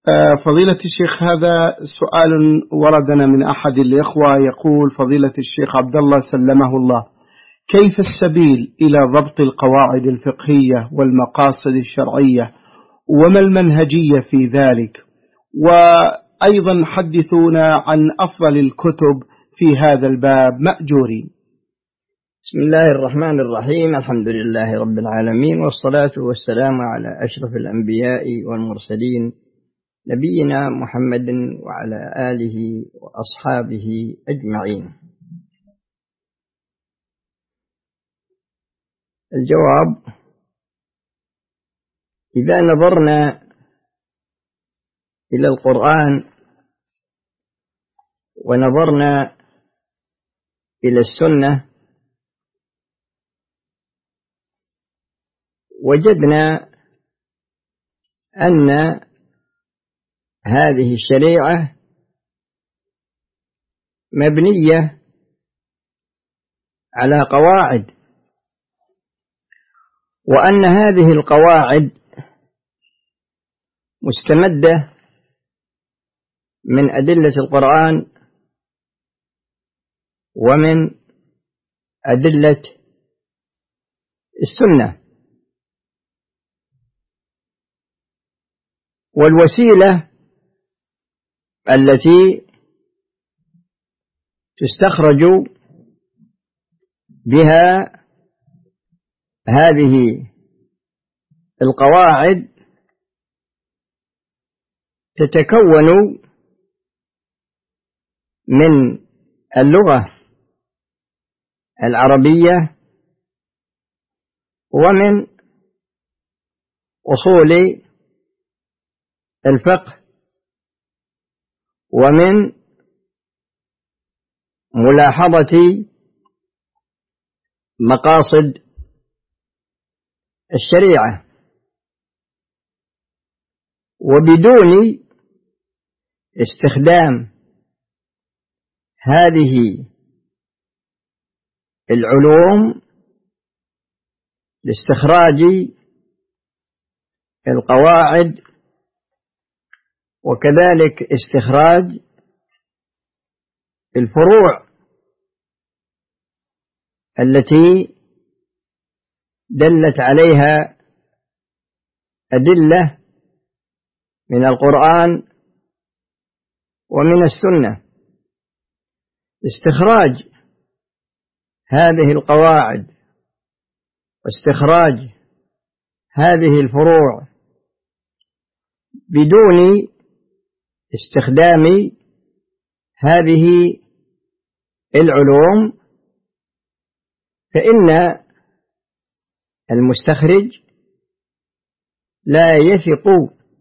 فضيلة الشيخ، هذا سؤال وردنا من أحد الإخوة يقول: فضيلة الشيخ عبد الله سلمه الله، كيف السبيل إلى ضبط القواعد الفقهية والمقاصد الشرعية، وما المنهجية في ذلك؟ وأيضا حدثونا عن أفضل الكتب في هذا الباب مأجورين. بسم الله الرحمن الرحيم. الحمد لله رب العالمين، والصلاة والسلام على أشرف الأنبياء والمرسلين، نبينا محمد وعلى آله وأصحابه أجمعين. الجواب: إذا نظرنا إلى القرآن ونظرنا إلى السنة وجدنا أن هذه الشريعة مبنية على قواعد، وأن هذه القواعد مستمدة من أدلة القرآن ومن أدلة السنة، والوسيلة التي تستخرج بها هذه القواعد تتكون من اللغة العربية ومن أصول الفقه ومن ملاحظة مقاصد الشريعة، وبدون استخدام هذه العلوم لاستخراج القواعد وكذلك استخراج الفروع التي دلت عليها أدلة من القرآن ومن السنة. استخراج هذه القواعد واستخراج هذه الفروع بدون استخدام هذه العلوم، فإن المستخرج لا يثق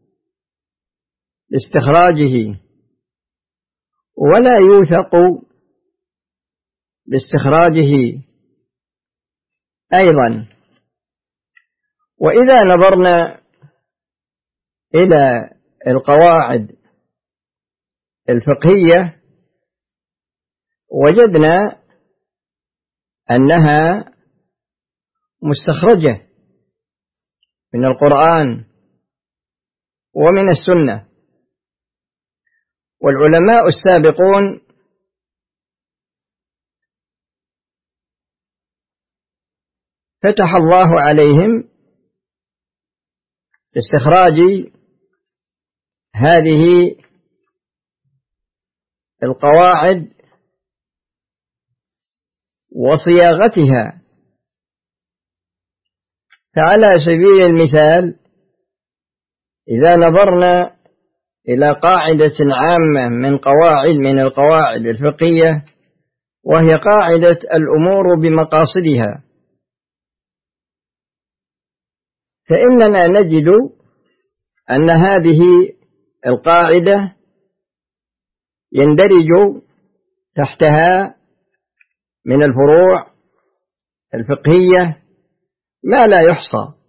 باستخراجه ولا يوثق باستخراجه أيضا. وإذا نظرنا إلى القواعد الفقهية وجدنا أنها مستخرجة من القرآن ومن السنة، والعلماء السابقون فتح الله عليهم لاستخراج هذه القواعد وصياغتها. فعلى سبيل المثال، إذا نظرنا إلى قاعدة عامة من القواعد الفقهية، وهي قاعدة الأمور بمقاصدها، فإننا نجد أن هذه القاعدة يندرج تحتها من الفروع الفقهية ما لا يحصى.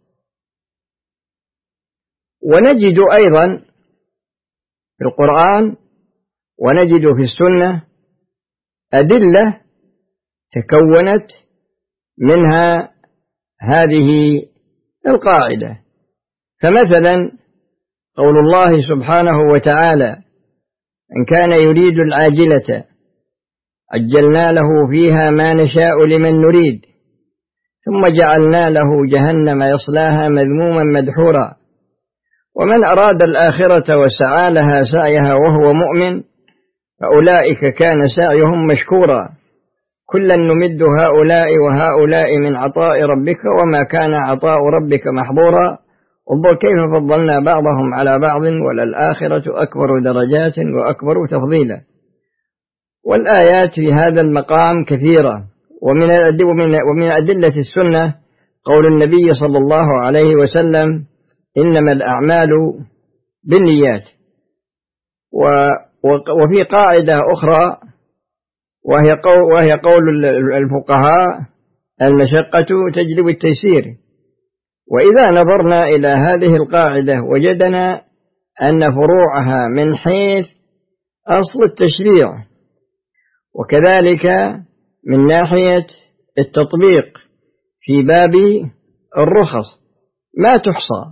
ونجد أيضا في القرآن ونجد في السنة أدلة تكونت منها هذه القاعدة. فمثلا قول الله سبحانه وتعالى: إن كان يريد العاجلة عجلنا له فيها ما نشاء لمن نريد ثم جعلنا له جهنم يصلاها مذموما مدحورا ومن أراد الآخرة وسعى لها سعيها وهو مؤمن فأولئك كان سعيهم مشكورا كلا نمد هؤلاء وهؤلاء من عطاء ربك وما كان عطاء ربك محظورا انظر كيف فضلنا بعضهم على بعض وللآخرة أكبر درجات وأكبر تفضيلا. والآيات في هذا المقام كثيرة، ومن أدلة السنة قول النبي صلى الله عليه وسلم: إنما الأعمال بالنيات. وفي قاعدة أخرى وهي قول الفقهاء: المشقة تجلب التيسير. وإذا نظرنا إلى هذه القاعدة وجدنا أن فروعها من حيث أصل التشريع وكذلك من ناحية التطبيق في باب الرخص ما تحصى.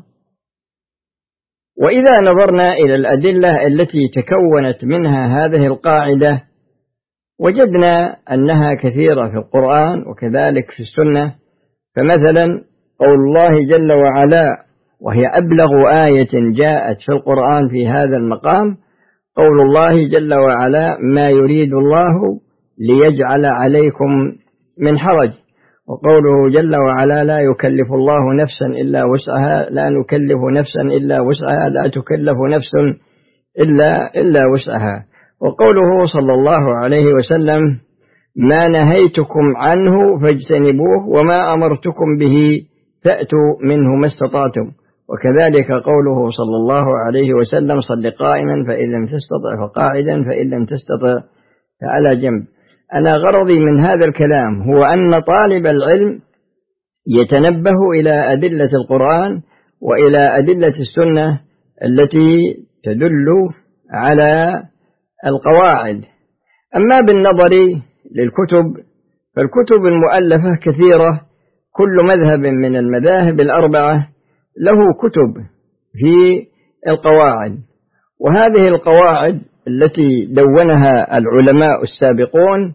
وإذا نظرنا إلى الأدلة التي تكونت منها هذه القاعدة وجدنا أنها كثيرة في القرآن وكذلك في السنة. فمثلا قول الله جل وعلا، وهي أبلغ آية جاءت في القرآن في هذا المقام، قول الله جل وعلا: ما يريد الله ليجعل عليكم من حرج. وقوله جل وعلا: لا يكلف الله نفسا إلا وسعها، لا نكلف نفسا إلا وسعها، لا تكلف نفس إلا وسعها. وقوله صلى الله عليه وسلم: ما نهيتكم عنه فاجتنبوه وما أمرتكم به فأتوا منه ما استطعتم. وكذلك قوله صلى الله عليه وسلم: صل قائما فإن لم تستطع فقاعدا فإن لم تستطع فعلى جنب. أنا غرضي من هذا الكلام هو أن طالب العلم يتنبه إلى أدلة القرآن وإلى أدلة السنة التي تدل على القواعد. أما بالنظر للكتب فالكتب المؤلفة كثيرة، كل مذهب من المذاهب الأربعة له كتب في القواعد. وهذه القواعد التي دونها العلماء السابقون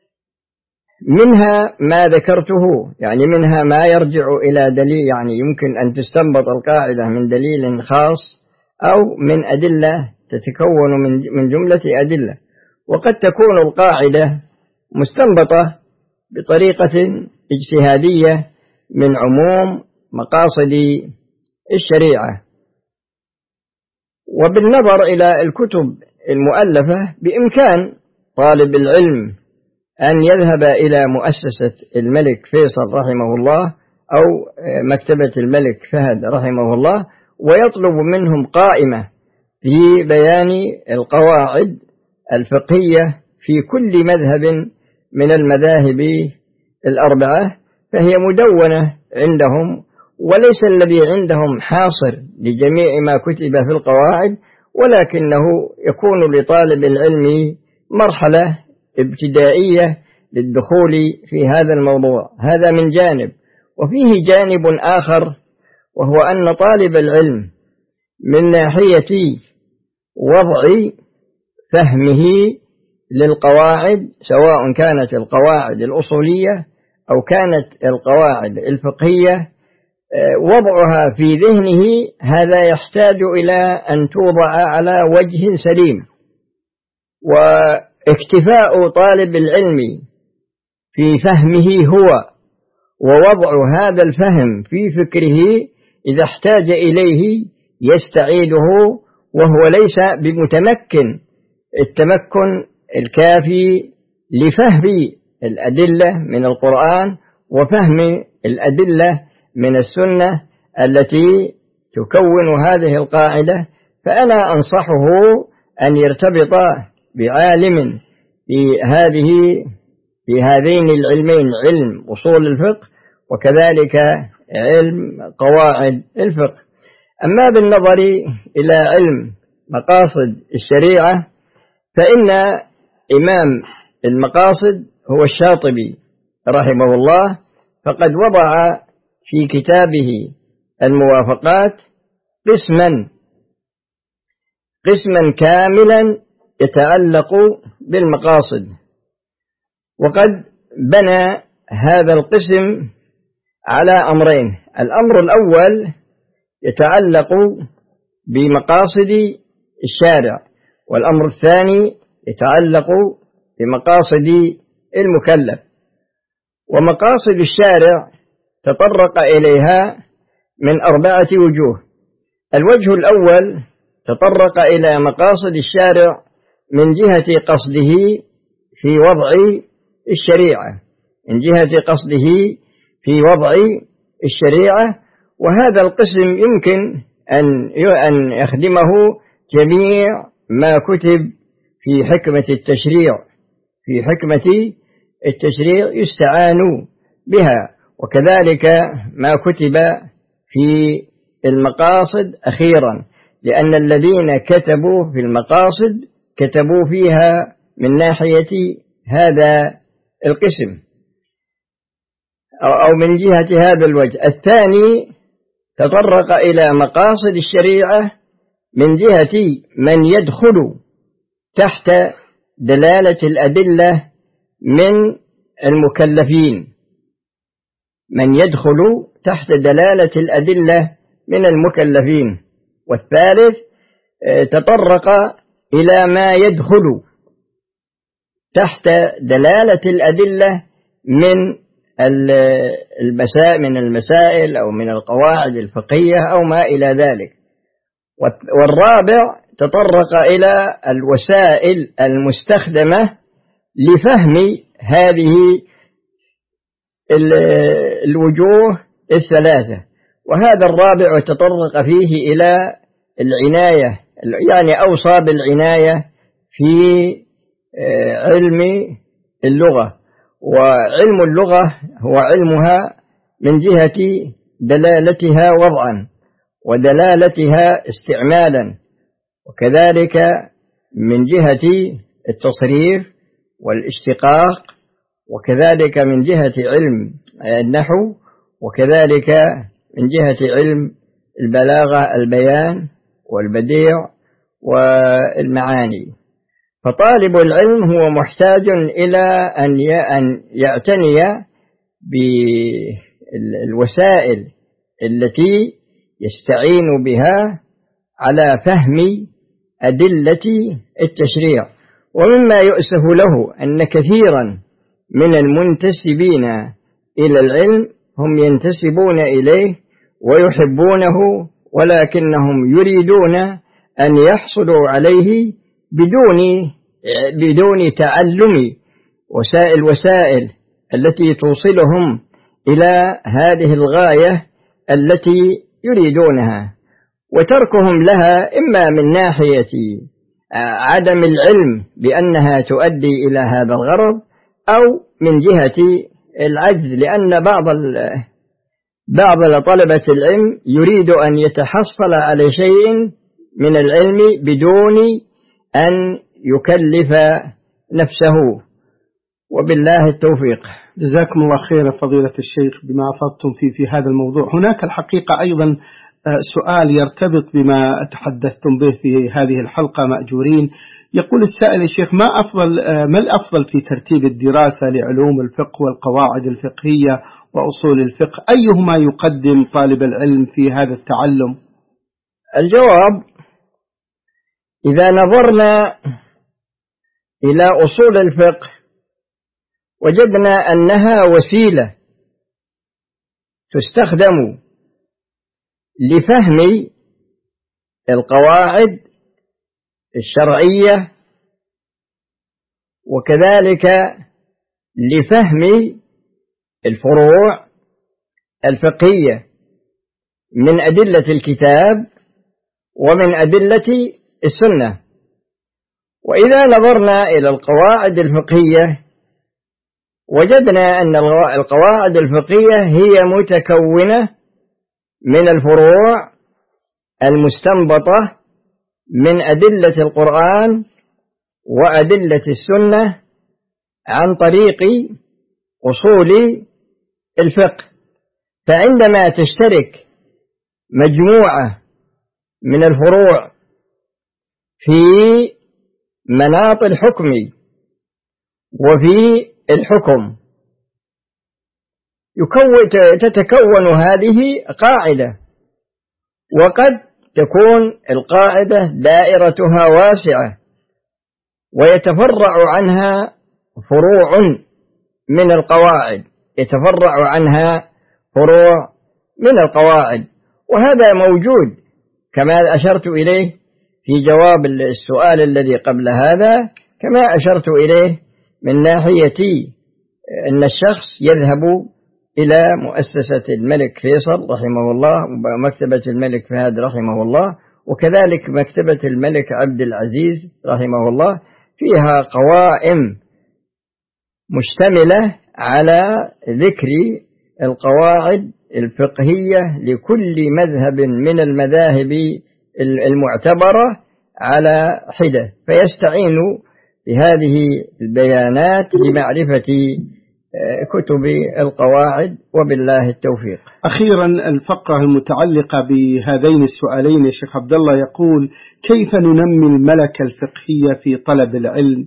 منها ما ذكرته، يعني منها ما يرجع إلى دليل، يعني يمكن أن تستنبط القاعدة من دليل خاص أو من أدلة تتكون من جملة أدلة. وقد تكون القاعدة مستنبطة بطريقة اجتهادية من عموم مقاصد الشريعة. وبالنظر إلى الكتب المؤلفة بإمكان طالب العلم أن يذهب إلى مؤسسة الملك فيصل رحمه الله أو مكتبة الملك فهد رحمه الله ويطلب منهم قائمة في بيان القواعد الفقهية في كل مذهب من المذاهب الأربعة، فهي مدونة عندهم، وليس الذي عندهم حاصر لجميع ما كتب في القواعد، ولكنه يكون لطالب العلم مرحلة ابتدائية للدخول في هذا الموضوع. هذا من جانب. وفيه جانب آخر وهو أن طالب العلم من ناحية وضع فهمه للقواعد، سواء كانت القواعد الأصولية أو كانت القواعد الفقهية، وضعها في ذهنه هذا يحتاج إلى أن توضع على وجه سليم. واكتفاء طالب العلم في فهمه هو ووضع هذا الفهم في فكره إذا احتاج إليه يستعيده، وهو ليس بمتمكن التمكن الكافي لفهم الأدلة من القرآن وفهم الأدلة من السنة التي تكون هذه القاعدة. فأنا أنصحه أن يرتبط بعالم في هذين العلمين، علم أصول الفقه وكذلك علم قواعد الفقه. أما بالنظر إلى علم مقاصد الشريعة فإن إمام المقاصد هو الشاطبي رحمه الله، فقد وضع في كتابه الموافقات قسما قسما كاملا يتعلق بالمقاصد. وقد بنى هذا القسم على أمرين: الأمر الأول يتعلق بمقاصد الشارع، والأمر الثاني يتعلق بمقاصد المكلف. ومقاصد الشارع تطرق إليها من 4 وجوه. الوجه الأول تطرق إلى مقاصد الشارع من جهة قصده في وضع الشريعة، من جهة قصده في وضع الشريعة، وهذا القسم يمكن أن يخدمه جميع ما كتب في حكمة التشريع. في حكمة التشريع يستعان بها، وكذلك ما كتب في المقاصد أخيرا، لأن الذين كتبوا في المقاصد كتبوا فيها من ناحية هذا القسم أو من جهة هذا الوجه. الثاني تطرق إلى مقاصد الشريعة من جهة من يدخل تحت دلالة الأدلة من المكلفين، من يدخل تحت دلالة الأدلة من المكلفين. والثالث تطرق إلى ما يدخل تحت دلالة الأدلة من المسائل أو من القواعد الفقهية أو ما إلى ذلك. والرابع تطرق إلى الوسائل المستخدمة لفهم هذه الوجوه الثلاثة. وهذا الرابع تطرق فيه إلى العناية، يعني أوصى بالعناية في علم اللغة. وعلم اللغة هو علمها من جهة دلالتها وضعا ودلالتها استعمالا، وكذلك من جهة التصريف والاشتقاق، وكذلك من جهة علم النحو، وكذلك من جهة علم البلاغة، البيان والبديع والمعاني. فطالب العلم هو محتاج إلى أن يعتني بالوسائل التي يستعين بها على فهم أدلة التشريع. ومما يؤسف له أن كثيرا من المنتسبين إلى العلم هم ينتسبون إليه ويحبونه، ولكنهم يريدون أن يحصلوا عليه بدون تعلم الوسائل التي توصلهم إلى هذه الغاية التي يريدونها، وتركهم لها إما من ناحية عدم العلم بأنها تؤدي إلى هذا الغرض، أو من جهة العجز، لأن بعض طلبة العلم يريد أن يتحصل على شيء من العلم بدون أن يكلف نفسه. وبالله التوفيق. جزاكم الله خيرا فضيلة الشيخ بما أفضتم في هذا الموضوع. هناك الحقيقة أيضا سؤال يرتبط بما تحدثتم به في هذه الحلقة مأجورين. يقول السائل: الشيخ، ما الأفضل في ترتيب الدراسة لعلوم الفقه والقواعد الفقهية وأصول الفقه؟ أيهما يقدم طالب العلم في هذا التعلم؟ الجواب: إذا نظرنا إلى أصول الفقه وجدنا أنها وسيلة تستخدم لفهم القواعد الشرعية، وكذلك لفهم الفروع الفقهية من أدلة الكتاب ومن أدلة السنة. وإذا نظرنا إلى القواعد الفقهية وجدنا أن القواعد الفقهية هي متكونة من الفروع المستنبطة من أدلة القرآن وأدلة السنة عن طريق أصول الفقه. فعندما تشترك مجموعة من الفروع في مناط الحكم وفي الحكم، تتكون هذه قاعدة، وقد تكون القاعدة دائرتها واسعة ويتفرع عنها فروع من القواعد، يتفرع عنها فروع من القواعد، وهذا موجود كما أشرت إليه في جواب السؤال الذي قبل هذا، كما أشرت إليه من ناحية أن الشخص يذهب إلى مؤسسة الملك فيصل رحمه الله ومكتبة الملك فهد رحمه الله، وكذلك مكتبة الملك عبد العزيز رحمه الله، فيها قوائم مشتملة على ذكر القواعد الفقهية لكل مذهب من المذاهب المعتبرة على حدة، فيستعين بهذه البيانات لمعرفة كتب القواعد، وبالله التوفيق. أخيرا الفقرة المتعلقة بهذين السؤالين يا شيخ عبد الله يقول: كيف ننمي الملكة الفقهية في طلب العلم؟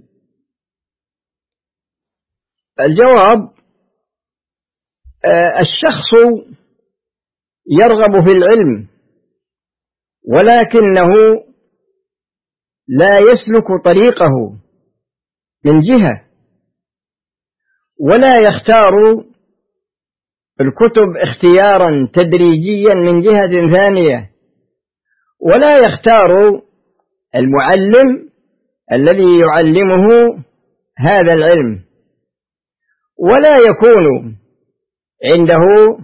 الجواب: الشخص يرغب في العلم ولكنه لا يسلك طريقه من جهة، ولا يختار الكتب اختيارا تدريجيا من جهة ثانية، ولا يختار المعلم الذي يعلمه هذا العلم، ولا يكون عنده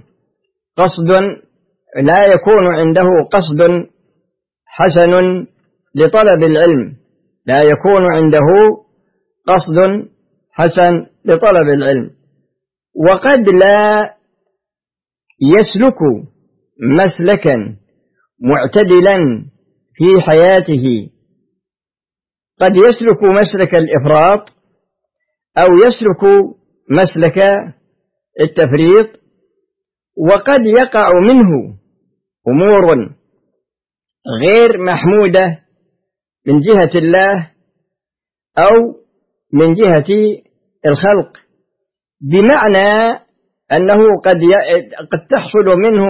قصد حسن لطلب العلم، لا يكون عنده قصد حسن لطلب العلم، وقد لا يسلك مسلكا معتدلا في حياته، قد يسلك مسلك الإفراط أو يسلك مسلك التفريط، وقد يقع منه أمور غير محمودة من جهة الله أو من جهة الخلق، بمعنى أنه قد تحصل منه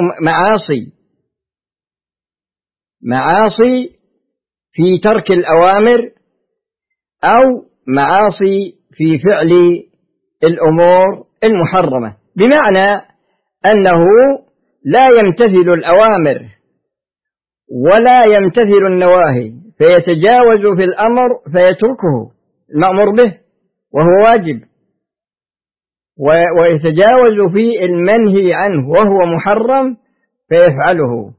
معاصي في ترك الأوامر، أو معاصي في فعل الأمور المحرمة، بمعنى أنه لا يمتثل الأوامر ولا يمتثل النواهي، فيتجاوز في الأمر فيتركه المأمور به وهو واجب، ويتجاوز في المنهي عنه وهو محرم فيفعله،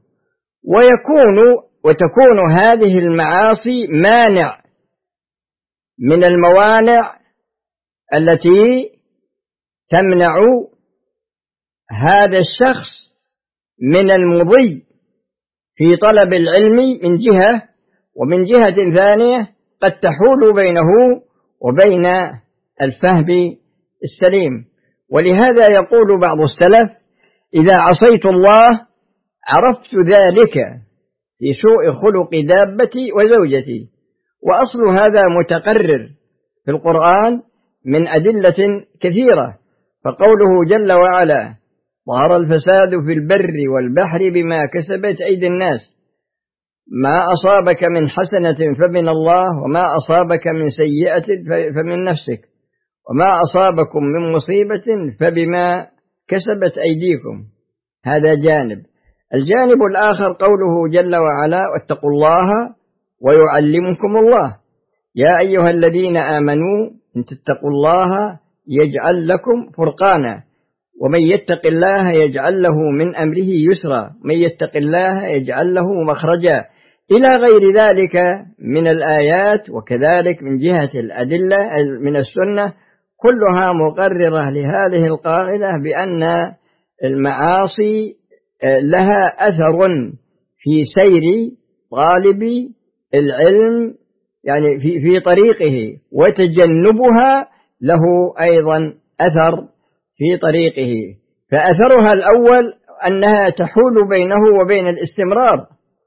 وتكون هذه المعاصي مانع من الموانع التي تمنع هذا الشخص من المضي في طلب العلم من جهة، ومن جهة ثانية قد تحول بينه وبين الفهم السليم. ولهذا يقول بعض السلف: إذا عصيت الله عرفت ذلك في سوء خلق دابتي وزوجتي. وأصل هذا متقرر في القرآن من أدلة كثيرة، فقوله جل وعلا: ظهر الفساد في البر والبحر بما كسبت أيدي الناس، ما أصابك من حسنة فمن الله، وما أصابك من سيئة فمن نفسك، وما أصابكم من مصيبة فبما كسبت أيديكم. هذا جانب. الجانب الآخر قوله جل وعلا: واتقوا الله ويعلمكم الله، يا أيها الذين آمنوا إن تتقوا الله يجعل لكم فرقانا، ومن يتق الله يجعل له من أمره يسرا، من يتق الله يجعل له مخرجا، إلى غير ذلك من الآيات، وكذلك من جهة الأدلة من السنة، كلها مقررة لهذه القاعدة بأن المعاصي لها أثر في سير طالب العلم، يعني في طريقه، وتجنبها له أيضا أثر في طريقه. فأثرها الأول أنها تحول بينه وبين الاستمرار،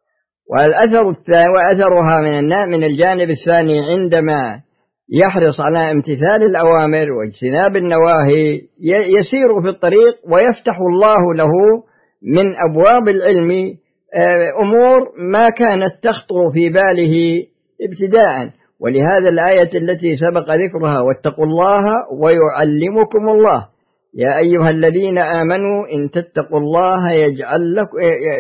وأثرها من الجانب الثاني عندما يحرص على امتثال الأوامر واجتناب النواهي يسير في الطريق ويفتح الله له من أبواب العلم أمور ما كانت تخطر في باله ابتداء. ولهذا الآية التي سبق ذكرها واتقوا الله ويعلمكم الله يا أيها الذين آمنوا إن تتقوا الله يجعل لكم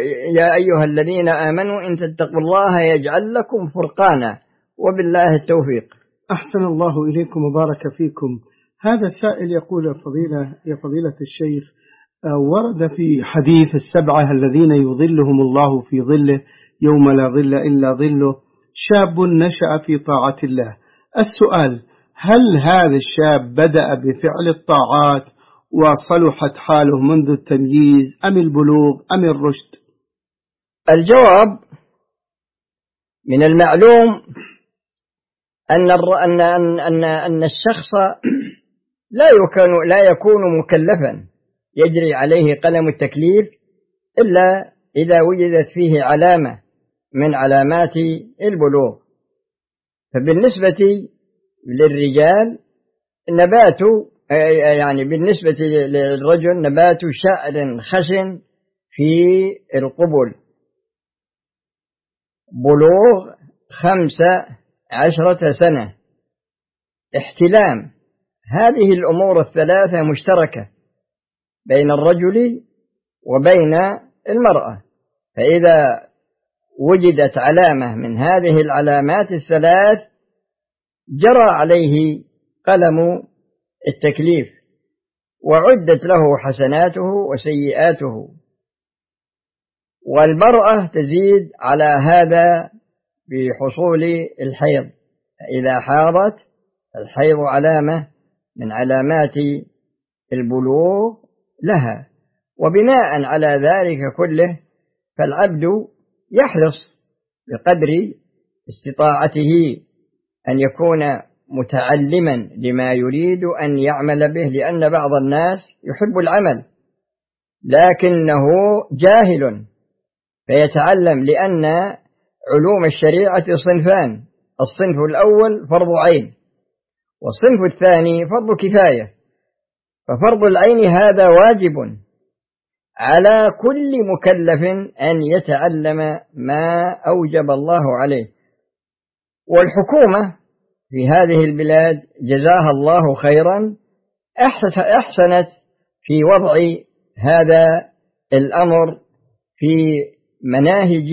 يجعل لكم فرقانا وبالله التوفيق. أحسن الله إليكم وبارك فيكم. هذا السائل يقول يا فضيلة الشيخ، ورد في حديث السبعة الذين يظلهم الله في ظله يوم لا ظل إلا ظله شاب نشأ في طاعة الله. السؤال: هل هذا الشاب بدأ بفعل الطاعات وصلحت حاله منذ التمييز أم البلوغ أم الرشد؟ الجواب: من المعلوم أن الشخص لا يكون مكلفا يجري عليه قلم التكليف إلا إذا وجدت فيه علامة من علامات البلوغ. فبالنسبة للرجال بالنسبة للرجل نبات شعر خشن في القبل، بلوغ 15 سنة، احتلام. هذه الأمور الثلاثة مشتركة بين الرجل وبين المرأة، فإذا وجدت علامة من هذه العلامات الثلاث جرى عليه قلم التكليف وعدت له حسناته وسيئاته. والمرأة تزيد على هذا بحصول الحيض، إذا حاضت الحيض علامة من علامات البلوغ لها. وبناء على ذلك كله فالعبد يحرص بقدر استطاعته أن يكون متعلما لما يريد أن يعمل به، لأن بعض الناس يحب العمل لكنه جاهل فيتعلم، لأن علوم الشريعة صنفان: الصنف الأول فرض عين، والصنف الثاني فرض كفاية. ففرض العين هذا واجب على كل مكلف أن يتعلم ما أوجب الله عليه. والحكومة في هذه البلاد جزاها الله خيرا أحسنت في وضع هذا الأمر في مناهج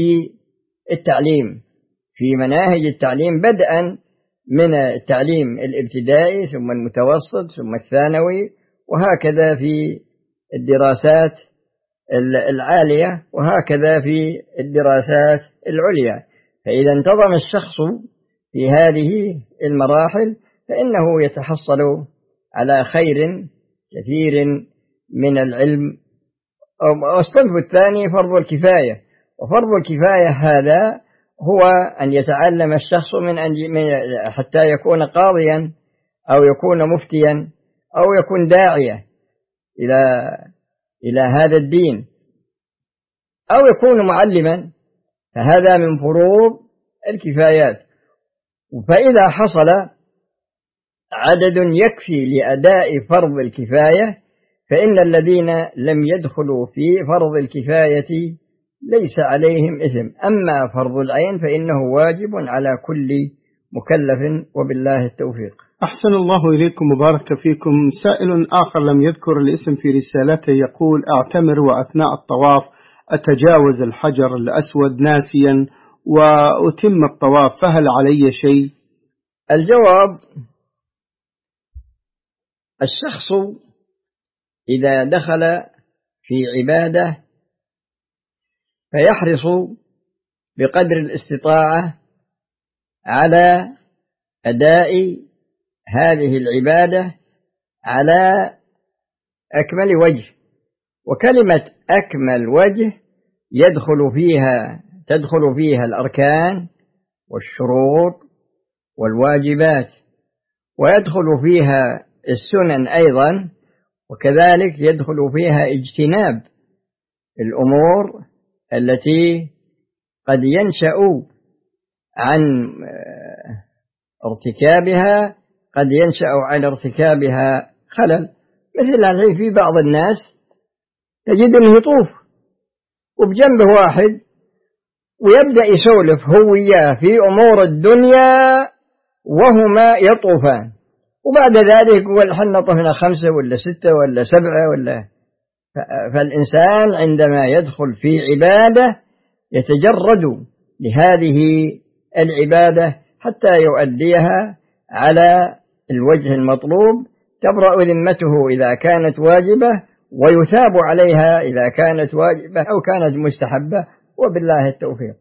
التعليم، بدءا من التعليم الابتدائي ثم المتوسط ثم الثانوي، وهكذا في الدراسات العالية، وهكذا في الدراسات العليا. فإذا انتظم الشخص في هذه المراحل فإنه يتحصل على خير كثير من العلم. والصنف الثاني فرض الكفاية، وفرض الكفاية هذا هو أن يتعلم الشخص حتى يكون قاضيا أو يكون مفتيا أو يكون داعية إلى هذا الدين أو يكون معلما، فهذا من فروض الكفايات. فإذا حصل عدد يكفي لأداء فرض الكفاية فإن الذين لم يدخلوا في فرض الكفاية ليس عليهم إثم. أما فرض العين فإنه واجب على كل مكلف، وبالله التوفيق. أحسن الله إليكم وبارك فيكم. سائل آخر لم يذكر الاسم في رسالته يقول: أعتمر وأثناء الطواف أتجاوز الحجر الأسود ناسيا وأتم الطواف، فهل علي شيء؟ الجواب: الشخص إذا دخل في عبادة فيحرص بقدر الاستطاعة على أداء هذه العبادة على أكمل وجه. وكلمة أكمل وجه تدخل فيها الأركان والشروط والواجبات، ويدخل فيها السنن أيضا، وكذلك يدخل فيها اجتناب الأمور التي قد ينشأ عن ارتكابها، قد ينشأ عن ارتكابها خلل. مثل هذه في بعض الناس تجد أنه يطوف وبجنبه واحد ويبدأ يسولف هو وياه في أمور الدنيا وهما يطوفان، وبعد ذلك يقول حنا طفنا 5 ولا 6 ولا 7 ولا. فالإنسان عندما يدخل في عبادة يتجرد لهذه العبادة حتى يؤديها على الوجه المطلوب، تبرأ ذمته إذا كانت واجبة، ويثاب عليها إذا كانت واجبة أو كانت مستحبة، وبالله التوفيق.